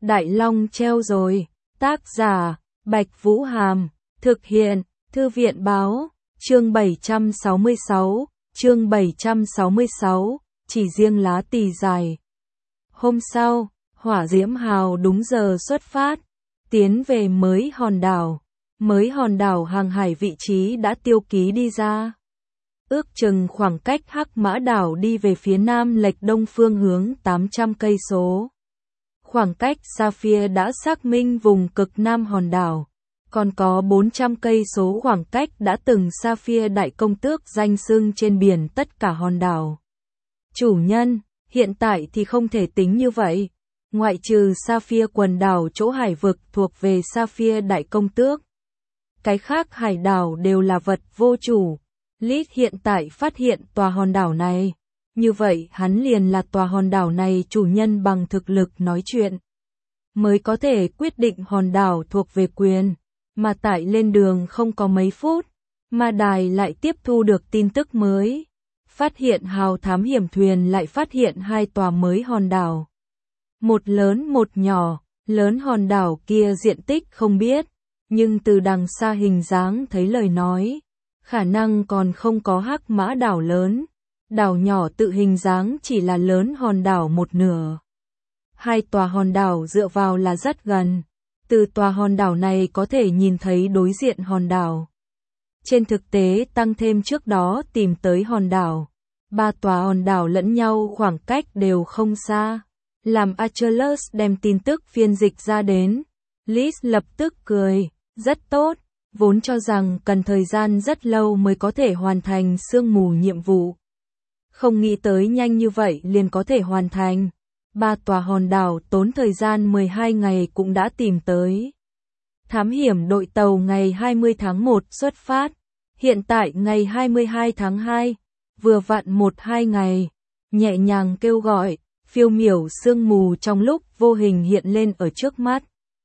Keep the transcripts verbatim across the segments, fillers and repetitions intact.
Đại Long treo rồi. Tác giả, Bạch Vũ Hàm. Thực hiện, Thư viện Báo. Chương bảy trăm sáu mươi sáu. Chương bảy trăm sáu mươi sáu. Chỉ riêng lá tỳ dài. Hôm sau, hỏa diễm hào đúng giờ xuất phát, tiến về mới hòn đảo. Mới hòn đảo hàng hải vị trí đã tiêu ký đi ra. Ước chừng khoảng cách Hắc Mã đảo đi về phía nam lệch đông phương hướng tám trăm cây số. Khoảng cách Sapphire đã xác minh vùng cực nam hòn đảo. Còn có bốn trăm cây số khoảng cách đã từng Sapphire đại công tước danh xưng trên biển tất cả hòn đảo. Chủ nhân, hiện tại thì không thể tính như vậy. Ngoại trừ Sapphire quần đảo chỗ hải vực thuộc về Sapphire đại công tước. Cái khác hải đảo đều là vật vô chủ. Lít hiện tại phát hiện tòa hòn đảo này. Như vậy hắn liền là tòa hòn đảo này chủ nhân bằng thực lực nói chuyện. Mới có thể quyết định hòn đảo thuộc về quyền. Mà tại lên đường không có mấy phút. Mà đài lại tiếp thu được tin tức mới. Phát hiện hào thám hiểm thuyền lại phát hiện hai tòa mới hòn đảo. Một lớn một nhỏ. Lớn hòn đảo kia diện tích không biết. Nhưng từ đằng xa hình dáng thấy lời nói. Khả năng còn không có Hắc Mã đảo lớn. Đảo nhỏ tự hình dáng chỉ là lớn hòn đảo một nửa. Hai tòa hòn đảo dựa vào là rất gần. Từ tòa hòn đảo này có thể nhìn thấy đối diện hòn đảo. Trên thực tế tăng thêm trước đó tìm tới hòn đảo. Ba tòa hòn đảo lẫn nhau khoảng cách đều không xa. Làm Achilles đem tin tức phiên dịch ra đến. Liz lập tức cười. Rất tốt. Vốn cho rằng cần thời gian rất lâu mới có thể hoàn thành sương mù nhiệm vụ. Không nghĩ tới nhanh như vậy liền có thể hoàn thành. Ba tòa hòn đảo tốn thời gian mười hai ngày cũng đã tìm tới. Thám hiểm đội tàu ngày hai mươi tháng một xuất phát. Hiện tại ngày hai mươi hai tháng hai. Vừa vặn một hai ngày. Nhẹ nhàng kêu gọi. Phiêu miểu sương mù trong lúc vô hình hiện lên ở trước mắt.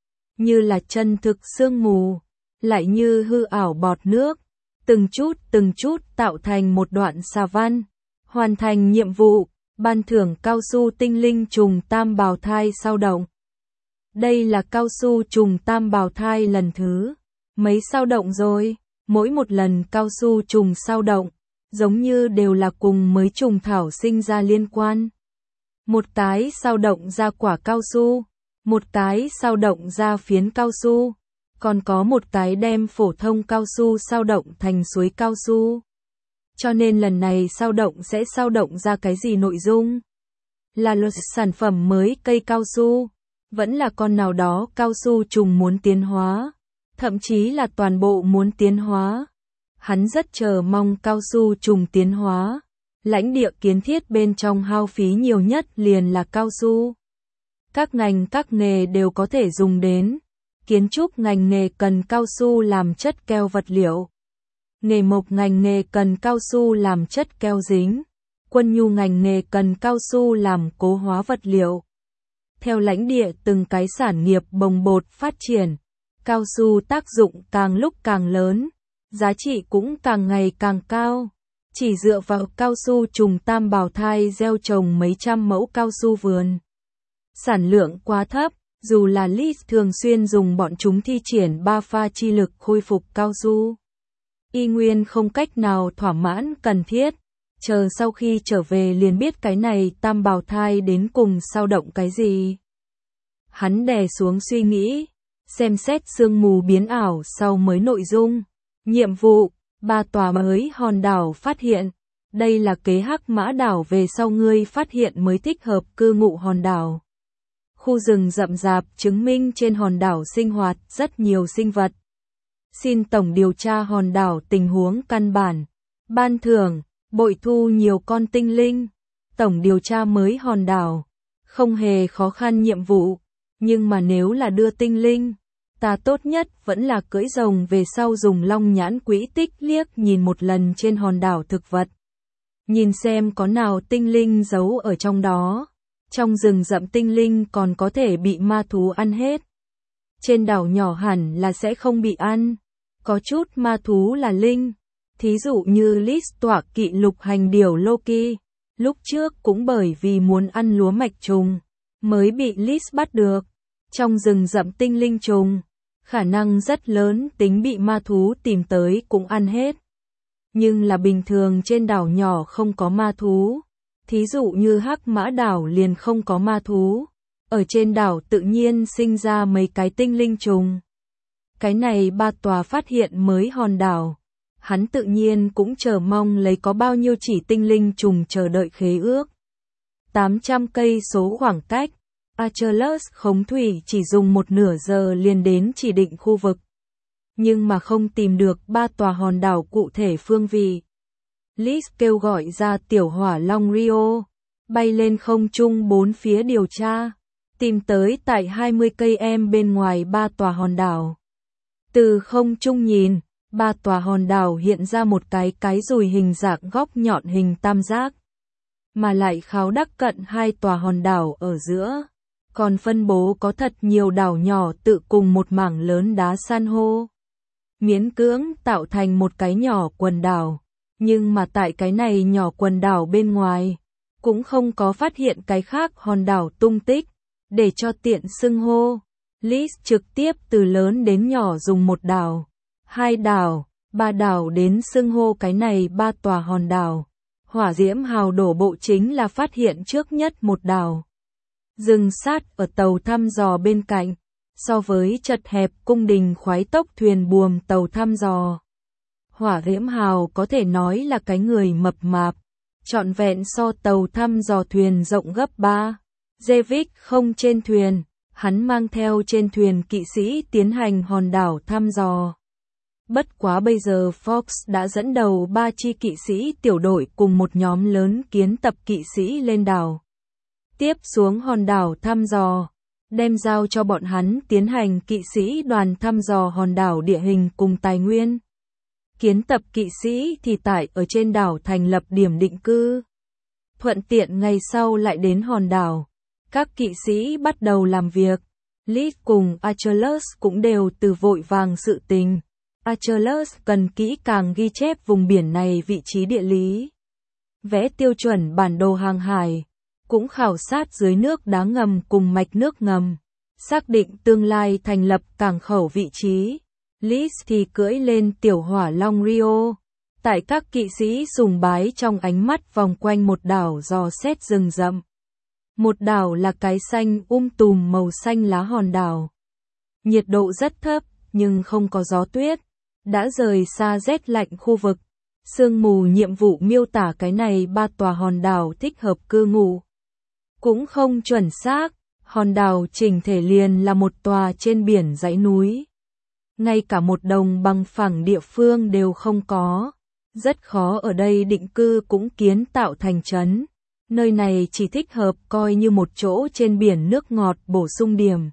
Như là chân thực sương mù. Lại như hư ảo bọt nước. Từng chút từng chút tạo thành một đoạn xà văn. Hoàn thành nhiệm vụ. Ban thưởng cao su tinh linh trùng tam bào thai sao động. Đây là cao su trùng tam bào thai lần thứ. Mấy sao động rồi. Mỗi một lần cao su trùng sao động. Giống như đều là cùng mới trùng thảo sinh ra liên quan. Một cái sao động ra quả cao su. Một cái sao động ra phiến cao su. Còn có một cái đem phổ thông cao su sao động thành suối cao su. Cho nên lần này sao động sẽ sao động ra cái gì nội dung? Là luật sản phẩm mới cây cao su? Vẫn là con nào đó cao su trùng muốn tiến hóa? Thậm chí là toàn bộ muốn tiến hóa? Hắn rất chờ mong cao su trùng tiến hóa. Lãnh địa kiến thiết bên trong hao phí nhiều nhất liền là cao su. Các ngành các nghề đều có thể dùng đến. Kiến trúc ngành nghề cần cao su làm chất keo vật liệu. Nghề mộc ngành nghề cần cao su làm chất keo dính. Quân nhu ngành nghề cần cao su làm cố hóa vật liệu. Theo lãnh địa từng cái sản nghiệp bồng bột phát triển, cao su tác dụng càng lúc càng lớn, giá trị cũng càng ngày càng cao. Chỉ dựa vào cao su trùng tam bào thai gieo trồng mấy trăm mẫu cao su vườn. Sản lượng quá thấp, dù là Liz thường xuyên dùng bọn chúng thi triển ba pha chi lực khôi phục cao su. Y nguyên không cách nào thỏa mãn cần thiết, chờ sau khi trở về liền biết cái này tam bào thai đến cùng sao động cái gì. Hắn đè xuống suy nghĩ, xem xét sương mù biến ảo sau mới nội dung. Nhiệm vụ, ba tòa mới hòn đảo phát hiện. Đây là kế Hắc Mã đảo về sau ngươi phát hiện mới thích hợp cư ngụ hòn đảo. Khu rừng rậm rạp chứng minh trên hòn đảo sinh hoạt rất nhiều sinh vật. Xin tổng điều tra hòn đảo tình huống căn bản. Ban thưởng, bội thu nhiều con tinh linh. Tổng điều tra mới hòn đảo. Không hề khó khăn nhiệm vụ. Nhưng mà nếu là đưa tinh linh, ta tốt nhất vẫn là cưỡi rồng về sau dùng long nhãn quỹ tích liếc nhìn một lần trên hòn đảo thực vật. Nhìn xem có nào tinh linh giấu ở trong đó. Trong rừng rậm tinh linh còn có thể bị ma thú ăn hết. Trên đảo nhỏ hẳn là sẽ không bị ăn. Có chút ma thú là linh. Thí dụ như Liz tọa kỵ lục hành điểu Loki. Lúc trước cũng bởi vì muốn ăn lúa mạch trùng. Mới bị Liz bắt được. Trong rừng rậm tinh linh trùng, khả năng rất lớn tính bị ma thú tìm tới cũng ăn hết. Nhưng là bình thường trên đảo nhỏ không có ma thú. Thí dụ như Hắc Mã đảo liền không có ma thú. Ở trên đảo tự nhiên sinh ra mấy cái tinh linh trùng. Cái này Ba Tòa phát hiện mới hòn đảo. Hắn tự nhiên cũng chờ mong lấy có bao nhiêu chỉ tinh linh trùng chờ đợi khế ước. tám trăm cây số khoảng cách, Achilles khống thủy chỉ dùng một nửa giờ liền đến chỉ định khu vực. Nhưng mà không tìm được ba tòa hòn đảo cụ thể phương vị. Liz kêu gọi ra tiểu hỏa long Rio, bay lên không trung bốn phía điều tra, tìm tới tại hai mươi cây em bên ngoài ba tòa hòn đảo. Từ không trung nhìn, ba tòa hòn đảo hiện ra một cái cái dùi hình dạng góc nhọn hình tam giác, mà lại khá đắc cận hai tòa hòn đảo ở giữa, còn phân bố có thật nhiều đảo nhỏ tự cùng một mảng lớn đá san hô. Miễn cưỡng tạo thành một cái nhỏ quần đảo, nhưng mà tại cái này nhỏ quần đảo bên ngoài, cũng không có phát hiện cái khác hòn đảo tung tích, để cho tiện xưng hô. Liz trực tiếp từ lớn đến nhỏ dùng một đảo, hai đảo, ba đảo đến xưng hô cái này ba tòa hòn đảo. Hỏa diễm hào đổ bộ chính là phát hiện trước nhất một đảo. Dừng sát ở tàu thăm dò bên cạnh, so với chật hẹp cung đình khoái tốc thuyền buồm tàu thăm dò. Hỏa diễm hào có thể nói là cái người mập mạp, trọn vẹn so tàu thăm dò thuyền rộng gấp ba. Jevic không trên thuyền, hắn mang theo trên thuyền kỵ sĩ tiến hành hòn đảo thăm dò. Bất quá bây giờ Fox đã dẫn đầu ba chi kỵ sĩ tiểu đội cùng một nhóm lớn kiến tập kỵ sĩ lên đảo. Tiếp xuống hòn đảo thăm dò, đem giao cho bọn hắn tiến hành kỵ sĩ đoàn thăm dò hòn đảo địa hình cùng tài nguyên. Kiến tập kỵ sĩ thì tại ở trên đảo thành lập điểm định cư. Thuận tiện ngày sau lại đến hòn đảo. Các kỵ sĩ bắt đầu làm việc. Liz cùng Achilles cũng đều từ vội vàng sự tình. Achilles cần kỹ càng ghi chép vùng biển này vị trí địa lý. Vẽ tiêu chuẩn bản đồ hàng hải. Cũng khảo sát dưới nước đá ngầm cùng mạch nước ngầm. Xác định tương lai thành lập cảng khẩu vị trí. Liz thì cưỡi lên tiểu hỏa long Rio. Tại các kỵ sĩ sùng bái trong ánh mắt vòng quanh một đảo dò xét rừng rậm. Một đảo là cái xanh um tùm màu xanh lá hòn đảo. Nhiệt độ rất thấp, nhưng không có gió tuyết. Đã rời xa rét lạnh khu vực. Sương mù nhiệm vụ miêu tả cái này ba tòa hòn đảo thích hợp cư ngụ. Cũng không chuẩn xác, hòn đảo chỉnh thể liền là một tòa trên biển dãy núi. Ngay cả một đồng bằng phẳng địa phương đều không có. Rất khó ở đây định cư cũng kiến tạo thành trấn. Nơi này chỉ thích hợp coi như một chỗ trên biển nước ngọt bổ sung điểm.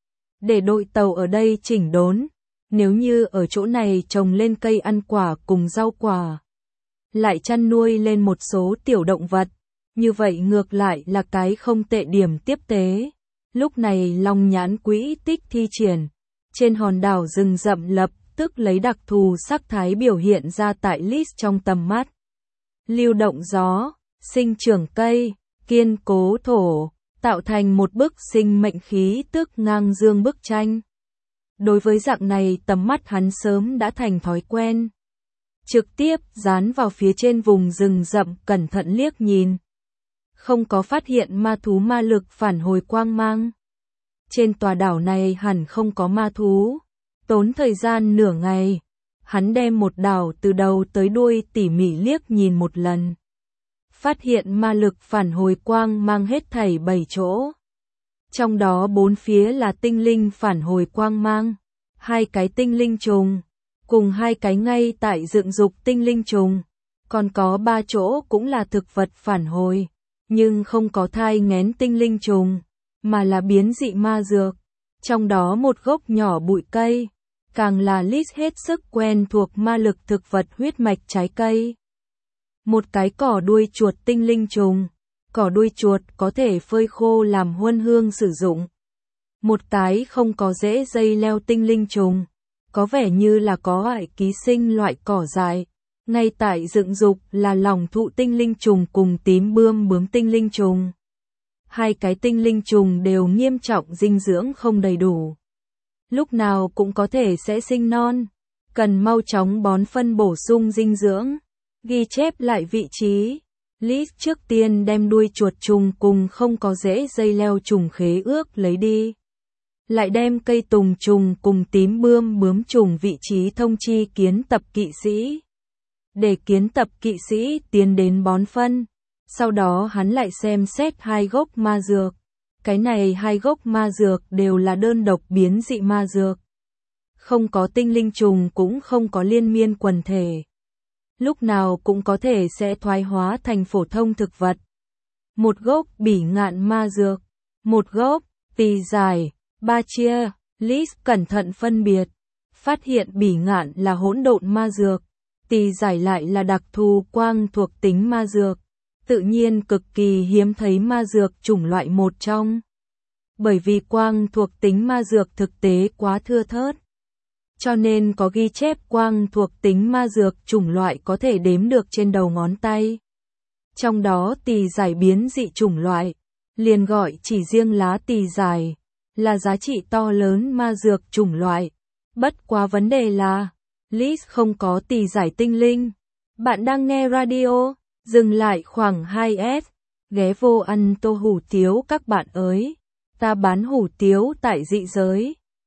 Để đội tàu ở đây chỉnh đốn. Nếu như ở chỗ này trồng lên cây ăn quả cùng rau quả, lại chăn nuôi lên một số tiểu động vật, như vậy ngược lại là cái không tệ điểm tiếp tế. Lúc này Long Nhãn quỹ tích thi triển, trên hòn đảo rừng rậm lập tức lấy đặc thù sắc thái biểu hiện ra tại Liz trong tầm mắt. Lưu động gió, sinh trưởng cây, kiên cố thổ, tạo thành một bức sinh mệnh khí tức ngang dương bức tranh. Đối với dạng này tầm mắt hắn sớm đã thành thói quen. Trực tiếp dán vào phía trên vùng rừng rậm cẩn thận liếc nhìn. Không có phát hiện ma thú ma lực phản hồi quang mang. Trên tòa đảo này hẳn không có ma thú. Tốn thời gian nửa ngày, hắn đem một đảo từ đầu tới đuôi tỉ mỉ liếc nhìn một lần. Phát hiện ma lực phản hồi quang mang hết thảy bảy chỗ. Trong đó bốn phía là tinh linh phản hồi quang mang, hai cái tinh linh trùng, cùng hai cái ngay tại dựng dục tinh linh trùng, còn có ba chỗ cũng là thực vật phản hồi, nhưng không có thai nghén tinh linh trùng, mà là biến dị ma dược. Trong đó một gốc nhỏ bụi cây, càng là Liz hết sức quen thuộc ma lực thực vật huyết mạch trái cây. Một cái cỏ đuôi chuột tinh linh trùng. Cỏ đuôi chuột có thể phơi khô làm huân hương sử dụng. Một cái không có rễ dây leo tinh linh trùng, có vẻ như là có ải ký sinh loại cỏ dại. Ngay tại dựng dục là lòng thụ tinh linh trùng cùng tím bươm bướm tinh linh trùng. Hai cái tinh linh trùng đều nghiêm trọng dinh dưỡng không đầy đủ. Lúc nào cũng có thể sẽ sinh non. Cần mau chóng bón phân bổ sung dinh dưỡng. Ghi chép lại vị trí. Liz trước tiên đem đuôi chuột trùng cùng không có rễ dây leo trùng khế ước lấy đi. Lại đem cây tùng trùng cùng tím bươm bướm trùng vị trí thông chi kiến tập kỵ sĩ. Để kiến tập kỵ sĩ tiến đến bón phân. Sau đó hắn lại xem xét hai gốc ma dược. Cái này hai gốc ma dược đều là đơn độc biến dị ma dược. Không có tinh linh trùng cũng không có liên miên quần thể. Lúc nào cũng có thể sẽ thoái hóa thành phổ thông thực vật. Một gốc bỉ ngạn ma dược. Một gốc tỳ giải. Ba chia. Liz cẩn thận phân biệt. Phát hiện bỉ ngạn là hỗn độn ma dược. Tỳ giải lại là đặc thù quang thuộc tính ma dược. Tự nhiên cực kỳ hiếm thấy ma dược chủng loại một trong. Bởi vì quang thuộc tính ma dược thực tế quá thưa thớt. Cho nên có ghi chép quang thuộc tính ma dược chủng loại có thể đếm được trên đầu ngón tay. Trong đó tỳ giải biến dị chủng loại, liền gọi chỉ riêng lá tỳ giải, là giá trị to lớn ma dược chủng loại. Bất quá vấn đề là, Liz không có tỳ giải tinh linh. Bạn đang nghe radio, dừng lại khoảng hai S, ghé vô ăn tô hủ tiếu các bạn ơi. Ta bán hủ tiếu tại dị giới.